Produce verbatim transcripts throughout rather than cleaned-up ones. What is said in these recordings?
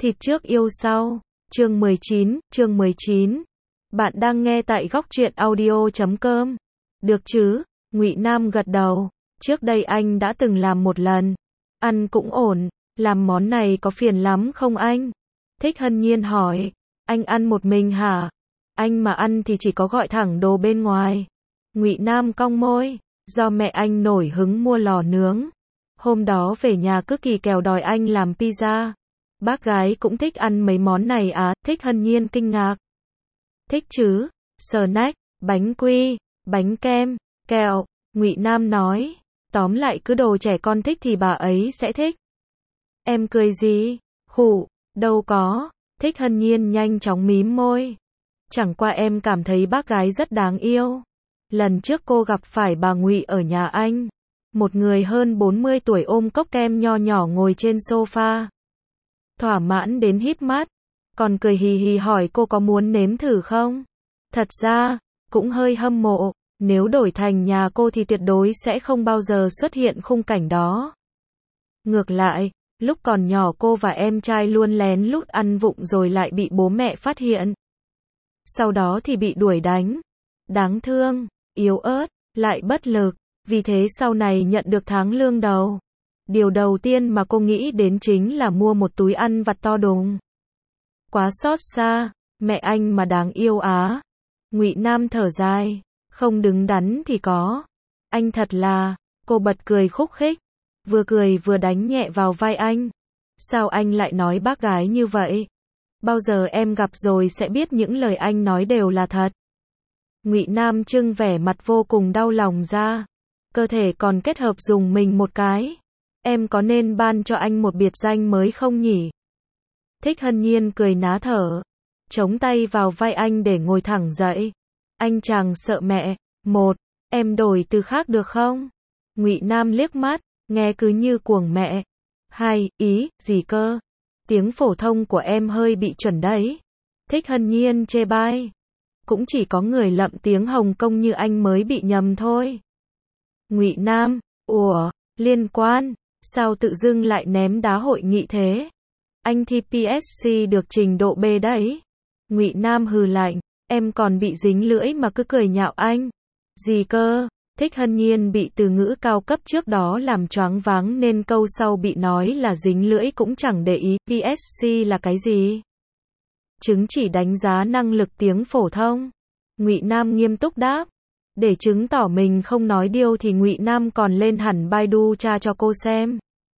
Thịt trước yêu sau, chương mười chín, chương mười chín. Bạn đang nghe tại góc truyện audio chấm com. Được chứ? Ngụy Nam gật đầu. Trước đây anh đã từng làm một lần. Ăn cũng ổn. Làm món này có phiền lắm không anh? Thích Hân Nhiên hỏi. Anh ăn một mình hả? Anh mà ăn thì chỉ có gọi thẳng đồ bên ngoài. Ngụy Nam cong môi. Do mẹ anh nổi hứng mua lò nướng. Hôm đó về nhà cứ kỳ kèo đòi anh làm pizza. Bác gái cũng thích ăn mấy món này à? Thích Hân Nhiên kinh ngạc. Thích chứ? Snack, bánh quy, bánh kem, kẹo. Ngụy Nam nói. Tóm lại cứ đồ trẻ con thích thì bà ấy sẽ thích. Em cười gì? Khụ, đâu có. Thích Hân Nhiên nhanh chóng mím môi. Chẳng qua em cảm thấy bác gái rất đáng yêu. Lần trước cô gặp phải bà Ngụy ở nhà anh. Một người hơn bốn mươi tuổi ôm cốc kem nho nhỏ ngồi trên sofa. Thỏa mãn đến híp mắt. Còn cười hì hì hỏi cô có muốn nếm thử không? Thật ra, cũng hơi hâm mộ. Nếu đổi thành nhà cô thì tuyệt đối sẽ không bao giờ xuất hiện khung cảnh đó. Ngược lại, lúc còn nhỏ cô và em trai luôn lén lút ăn vụng rồi lại bị bố mẹ phát hiện. Sau đó thì bị đuổi đánh. Đáng thương, yếu ớt, lại bất lực. Vì thế sau này nhận được tháng lương đầu. Điều đầu tiên mà cô nghĩ đến chính là mua một túi ăn vặt to đùng. Quá xót xa, mẹ anh mà đáng yêu á. Ngụy Nam thở dài, không đứng đắn thì có. Anh thật là, cô bật cười khúc khích, vừa cười vừa đánh nhẹ vào vai anh. Sao anh lại nói bác gái như vậy? Bao giờ em gặp rồi sẽ biết những lời anh nói đều là thật. Ngụy Nam trưng vẻ mặt vô cùng đau lòng ra. Cơ thể còn kết hợp dùng mình một cái. Em có nên ban cho anh một biệt danh mới không nhỉ? Thích Hân Nhiên cười ná thở. Chống tay vào vai anh để ngồi thẳng dậy. Anh chàng sợ mẹ. Một, em đổi từ khác được không? Ngụy Nam liếc mắt, nghe cứ như cuồng mẹ. Hai, ý, gì cơ? Tiếng phổ thông của em hơi bị chuẩn đấy. Thích Hân Nhiên chê bai. Cũng chỉ có người lậm tiếng Hồng Kông như anh mới bị nhầm thôi. Ngụy Nam, ủa, liên quan, sao tự dưng lại ném đá hội nghị thế? Anh thi pê ét xê được trình độ B đấy. Ngụy Nam hừ lạnh, em còn bị dính lưỡi mà cứ cười nhạo anh. Gì cơ? Thích Hân Nhiên bị từ ngữ cao cấp trước đó làm choáng váng nên câu sau bị nói là dính lưỡi cũng chẳng để ý. pê ét xê là cái gì? Chứng chỉ đánh giá năng lực tiếng phổ thông. Ngụy Nam nghiêm túc đáp. Để chứng tỏ mình không nói điêu thì Ngụy Nam còn lên hẳn Baidu tra cho cô xem.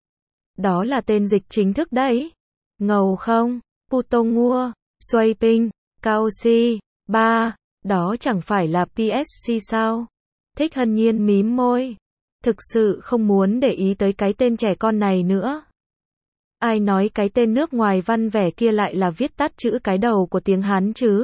Đó là tên dịch chính thức đấy. Ngầu không? Putongua, Swaiping, Kaoshi, ba, đó chẳng phải là pê ét xê sao? Thích Hân Nhiên mím môi. Thực sự không muốn để ý tới cái tên trẻ con này nữa. Ai nói cái tên nước ngoài văn vẻ kia lại là viết tắt chữ cái đầu của tiếng Hán chứ?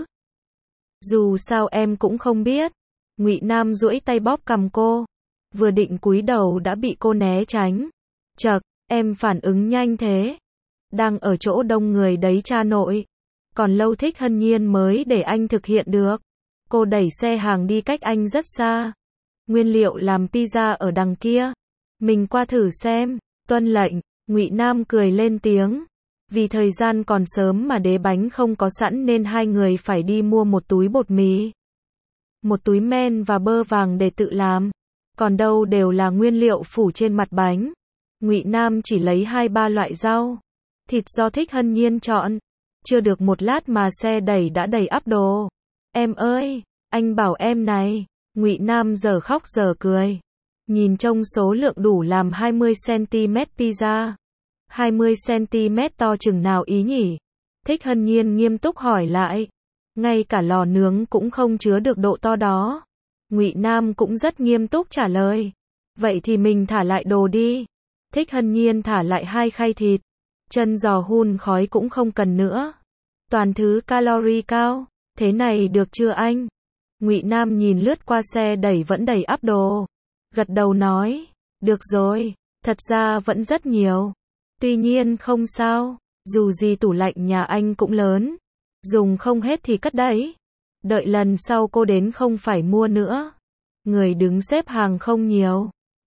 Dù sao em cũng không biết. Ngụy Nam duỗi tay bóp cằm cô. Vừa định cúi đầu đã bị cô né tránh. Chậc, em phản ứng nhanh thế. Đang ở chỗ đông người đấy cha nội. Còn lâu Thích Hân Nhiên mới để anh thực hiện được. Cô đẩy xe hàng đi cách anh rất xa. Nguyên liệu làm pizza ở đằng kia. Mình qua thử xem. Tuân lệnh. Ngụy Nam cười lên tiếng. Vì thời gian còn sớm mà đế bánh không có sẵn nên hai người phải đi mua một túi bột mì, một túi men và bơ vàng để tự làm. Còn đâu đều là nguyên liệu phủ trên mặt bánh. Ngụy Nam chỉ lấy hai ba loại rau. Thịt do Thích Hân Nhiên chọn. Chưa được một lát mà xe đẩy đã đầy ắp đồ. Em ơi, anh bảo em này. Ngụy Nam giờ khóc giờ cười. Nhìn trông số lượng đủ làm hai mươi xăng-ti-mét pizza. hai mươi xăng-ti-mét to chừng nào ý nhỉ? Thích Hân Nhiên nghiêm túc hỏi lại. Ngay cả lò nướng cũng không chứa được độ to đó. Ngụy Nam cũng rất nghiêm túc trả lời. Vậy thì mình thả lại đồ đi. Thích Hân Nhiên thả lại hai khay thịt. Chân giò hun khói cũng không cần nữa. Toàn thứ calorie cao. Thế này được chưa anh? Ngụy Nam nhìn lướt qua xe đẩy vẫn đầy ắp đồ. Gật đầu nói. Được rồi. Thật ra vẫn rất nhiều. Tuy nhiên không sao. Dù gì tủ lạnh nhà anh cũng lớn. Dùng không hết thì cất đấy. Đợi lần sau cô đến không phải mua nữa. Người đứng xếp hàng không nhiều.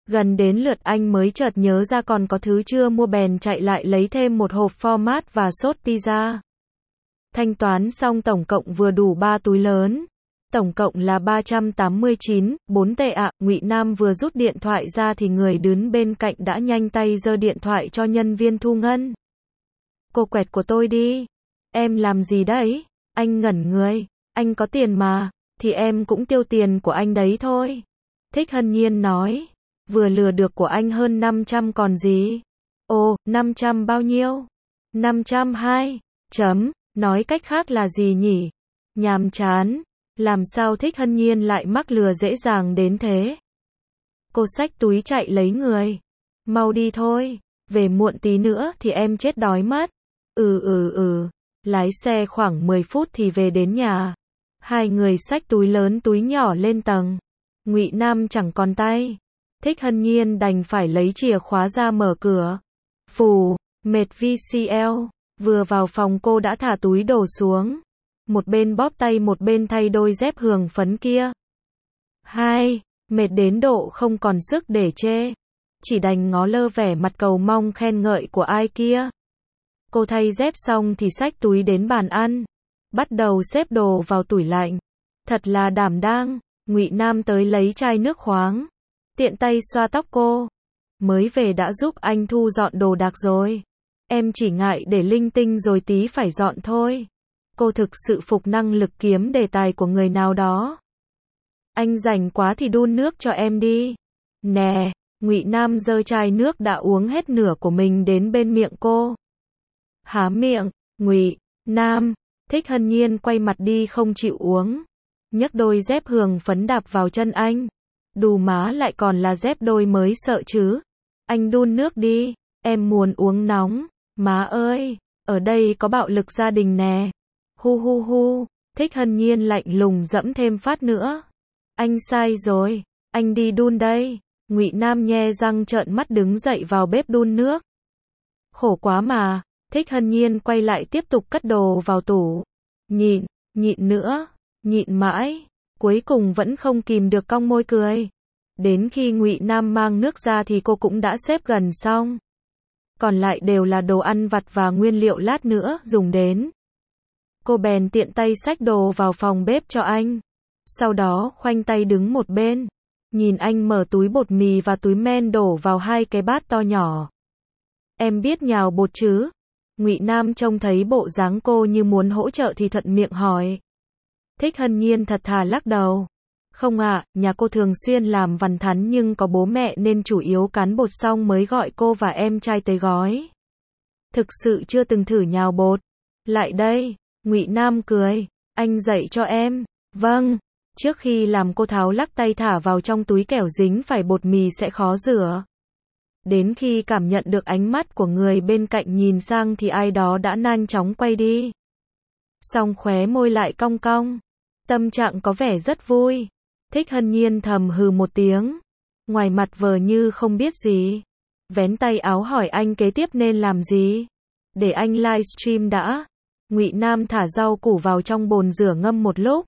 Gần đến lượt anh mới chợt nhớ ra còn có thứ chưa mua bèn chạy lại lấy thêm một hộp format và sốt pizza. Thanh toán xong tổng cộng vừa đủ ba túi lớn. Tổng cộng là ba trăm tám mươi chín, bốn tệ ạ. Ngụy Nam vừa rút điện thoại ra thì người đứng bên cạnh đã nhanh tay giơ điện thoại cho nhân viên thu ngân. Cô quẹt của tôi đi. Em làm gì đấy? Anh ngẩn người. Anh có tiền mà. Thì em cũng tiêu tiền của anh đấy thôi. Thích Hân Nhiên nói. Vừa lừa được của anh hơn năm trăm còn gì. Ồ, năm trăm bao nhiêu? năm trăm hai. Chấm. Nói cách khác là gì nhỉ? Nhàm chán. Làm sao Thích Hân Nhiên lại mắc lừa dễ dàng đến thế? Cô xách túi chạy lấy người. Mau đi thôi. Về muộn tí nữa thì em chết đói mất. Ừ ừ ừ. Lái xe khoảng mười phút thì về đến nhà. Hai người xách túi lớn túi nhỏ lên tầng. Ngụy Nam chẳng còn tay. Thích Hân Nhiên đành phải lấy chìa khóa ra mở cửa. Phù, mệt vê xê lờ. Vừa vào phòng cô đã thả túi đồ xuống. Một bên bóp tay một bên thay đôi dép hường phấn kia. Hai, mệt đến độ không còn sức để chê. Chỉ đành ngó lơ vẻ mặt cầu mong khen ngợi của ai kia. Cô thay dép xong thì xách túi đến bàn ăn. Bắt đầu xếp đồ vào tủ lạnh. Thật là đảm đang. Ngụy Nam tới lấy chai nước khoáng. Tiện tay xoa tóc cô. Mới về đã giúp anh thu dọn đồ đạc rồi. Em chỉ ngại để linh tinh rồi tí phải dọn thôi. Cô thực sự phục năng lực kiếm đề tài của người nào đó. Anh rảnh quá thì đun nước cho em đi. Nè, Ngụy Nam giơ chai nước đã uống hết nửa của mình đến bên miệng cô. Há miệng, Ngụy Nam. Thích Hân Nhiên quay mặt đi không chịu uống. Nhấc đôi dép hường phấn đạp vào chân anh. Đù má lại còn là dép đôi mới sợ chứ. Anh đun nước đi, em muốn uống nóng. Má ơi, ở đây có bạo lực gia đình nè. Hu hu hu, Thích Hân Nhiên lạnh lùng dẫm thêm phát nữa. Anh sai rồi, anh đi đun đây. Ngụy Nam nhe răng trợn mắt đứng dậy vào bếp đun nước. Khổ quá mà, Thích Hân Nhiên quay lại tiếp tục cất đồ vào tủ. Nhịn, nhịn nữa, nhịn mãi, cuối cùng vẫn không kìm được cong môi cười. Đến khi Ngụy Nam mang nước ra thì cô cũng đã xếp gần xong. Còn lại đều là đồ ăn vặt và nguyên liệu lát nữa dùng đến. Cô bèn tiện tay xách đồ vào phòng bếp cho anh. Sau đó khoanh tay đứng một bên. Nhìn anh mở túi bột mì và túi men đổ vào hai cái bát to nhỏ. Em biết nhào bột chứ? Ngụy Nam trông thấy bộ dáng cô như muốn hỗ trợ thì thuận miệng hỏi. Thích Hân Nhiên thật thà lắc đầu. Không ạ, à, nhà cô thường xuyên làm vằn thắn nhưng có bố mẹ nên chủ yếu cán bột xong mới gọi cô và em trai tới gói. Thực sự chưa từng thử nhào bột. Lại đây, Ngụy Nam cười. Anh dạy cho em. Vâng. Trước khi làm cô tháo lắc tay thả vào trong túi kẻo dính phải bột mì sẽ khó rửa. Đến khi cảm nhận được ánh mắt của người bên cạnh nhìn sang thì ai đó đã nhanh chóng quay đi. Xong khóe môi lại cong cong. Tâm trạng có vẻ rất vui. Thích Hân Nhiên thầm hừ một tiếng. Ngoài mặt vờ như không biết gì. Vén tay áo hỏi anh kế tiếp nên làm gì. Để anh livestream đã. Ngụy Nam thả rau củ vào trong bồn rửa ngâm một lúc.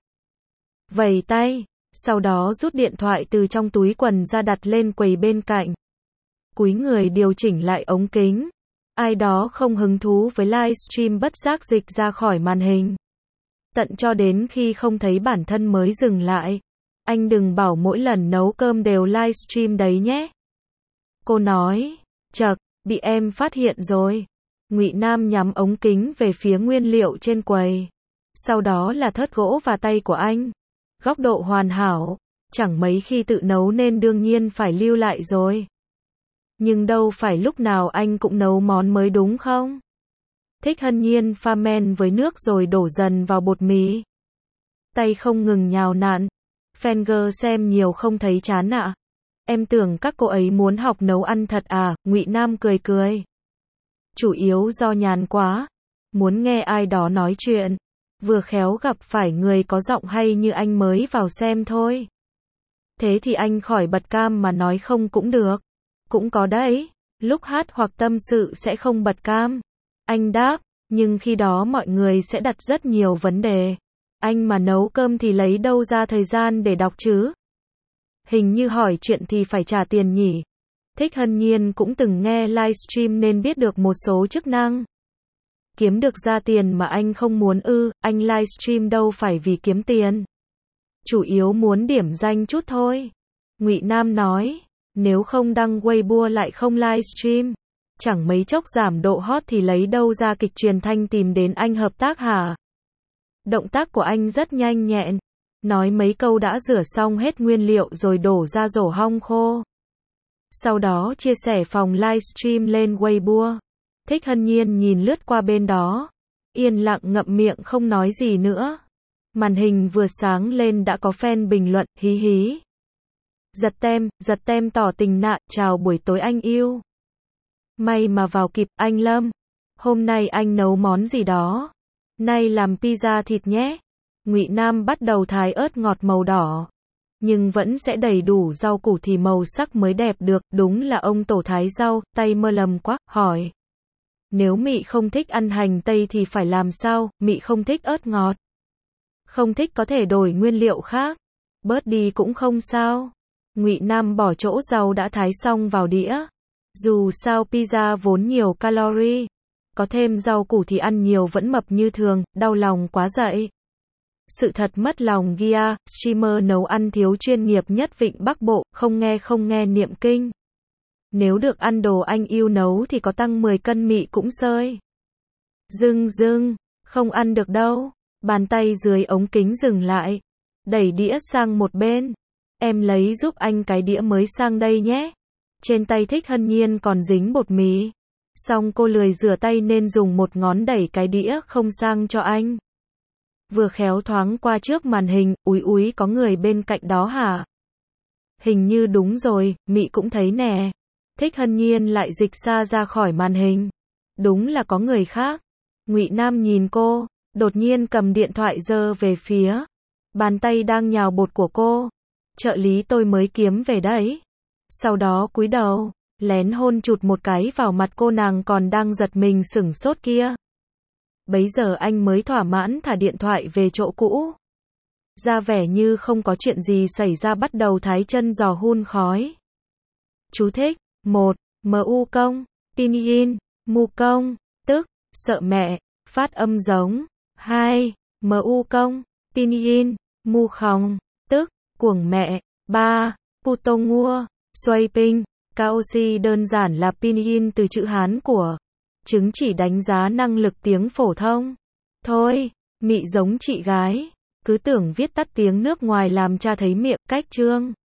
Vầy tay. Sau đó rút điện thoại từ trong túi quần ra đặt lên quầy bên cạnh. Cúi người điều chỉnh lại ống kính. Ai đó không hứng thú với livestream bất giác dịch ra khỏi màn hình. Tận cho đến khi không thấy bản thân mới dừng lại. Anh đừng bảo mỗi lần nấu cơm đều livestream đấy nhé. Cô nói. Chậc, bị em phát hiện rồi. Ngụy Nam nhắm ống kính về phía nguyên liệu trên quầy. Sau đó là thớt gỗ và tay của anh. Góc độ hoàn hảo. Chẳng mấy khi tự nấu nên đương nhiên phải lưu lại rồi. Nhưng đâu phải lúc nào anh cũng nấu món mới đúng không? Thích Hân Nhiên pha men với nước rồi đổ dần vào bột mì. Tay không ngừng nhào nặn. Fenger xem nhiều không thấy chán ạ. À? Em tưởng các cô ấy muốn học nấu ăn thật à? Ngụy Nam cười cười. Chủ yếu do nhàn quá. Muốn nghe ai đó nói chuyện. Vừa khéo gặp phải người có giọng hay như anh mới vào xem thôi. Thế thì anh khỏi bật cam mà nói không cũng được. Cũng có đấy. Lúc hát hoặc tâm sự sẽ không bật cam. Anh đáp. Nhưng khi đó mọi người sẽ đặt rất nhiều vấn đề. Anh mà nấu cơm thì lấy đâu ra thời gian để đọc chứ? Hình như hỏi chuyện thì phải trả tiền nhỉ? Thích Hân Nhiên cũng từng nghe livestream nên biết được một số chức năng. Kiếm được ra tiền mà anh không muốn ư, anh livestream đâu phải vì kiếm tiền. Chủ yếu muốn điểm danh chút thôi. Ngụy Nam nói, nếu không đăng Weibo lại không livestream, chẳng mấy chốc giảm độ hot thì lấy đâu ra kịch truyền thanh tìm đến anh hợp tác hả? Động tác của anh rất nhanh nhẹn, nói mấy câu đã rửa xong hết nguyên liệu rồi đổ ra rổ hong khô. Sau đó chia sẻ phòng livestream lên Weibo. Thích Hân Nhiên nhìn lướt qua bên đó, yên lặng ngậm miệng không nói gì nữa. Màn hình vừa sáng lên đã có fan bình luận, hí hí. Giật tem, giật tem tỏ tình nạ, chào buổi tối anh yêu. May mà vào kịp, anh Lâm. Hôm nay anh nấu món gì đó? Nay làm pizza thịt nhé. Ngụy Nam bắt đầu thái ớt ngọt màu đỏ. Nhưng vẫn sẽ đầy đủ rau củ thì màu sắc mới đẹp được, đúng là ông tổ thái rau, tay mơ lầm quá, hỏi. Nếu Mị không thích ăn hành tây thì phải làm sao, Mị không thích ớt ngọt. Không thích có thể đổi nguyên liệu khác. Bớt đi cũng không sao. Ngụy Nam bỏ chỗ rau đã thái xong vào đĩa. Dù sao pizza vốn nhiều calorie. Có thêm rau củ thì ăn nhiều vẫn mập như thường, đau lòng quá dậy. Sự thật mất lòng Gia, streamer nấu ăn thiếu chuyên nghiệp nhất Vịnh Bắc Bộ, không nghe không nghe niệm kinh. Nếu được ăn đồ anh yêu nấu thì có tăng mười cân Mị cũng sơi. Dưng dưng, không ăn được đâu. Bàn tay dưới ống kính dừng lại. Đẩy đĩa sang một bên. Em lấy giúp anh cái đĩa mới sang đây nhé. Trên tay Thích Hân Nhiên còn dính bột mì. Xong cô lười rửa tay nên dùng một ngón đẩy cái đĩa không sang cho anh. Vừa khéo thoáng qua trước màn hình, úi úi có người bên cạnh đó hả? Hình như đúng rồi, Mị cũng thấy nè. Thích Hân Nhiên lại dịch xa ra khỏi màn hình. Đúng là có người khác. Ngụy Nam nhìn cô, đột nhiên cầm điện thoại giơ về phía. Bàn tay đang nhào bột của cô. Trợ lý tôi mới kiếm về đấy. Sau đó cúi đầu, lén hôn chụt một cái vào mặt cô nàng còn đang giật mình sửng sốt kia. Bấy giờ anh mới thỏa mãn thả điện thoại về chỗ cũ. Ra vẻ như không có chuyện gì xảy ra bắt đầu thái chân giò hun khói. Chú thích. một. Mu công, pinyin, mu công, tức, sợ mẹ, phát âm giống. hai. Mu công, pinyin, mu khòng, tức, cuồng mẹ. ba. Putongua, xoay ping, kaoshi đơn giản là pinyin từ chữ Hán của. Chứng chỉ đánh giá năng lực tiếng phổ thông. Thôi, Mị giống chị gái. Cứ tưởng viết tắt tiếng nước ngoài làm cha thấy miệng, cách chương.